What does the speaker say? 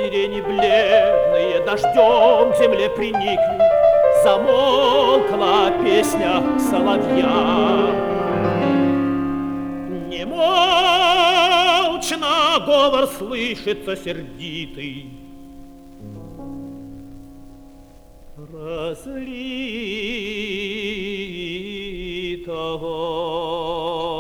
сирени бледные дождем к земле приникли, замолкла песня соловья. Немолчно говор слышится сердитый, разлитого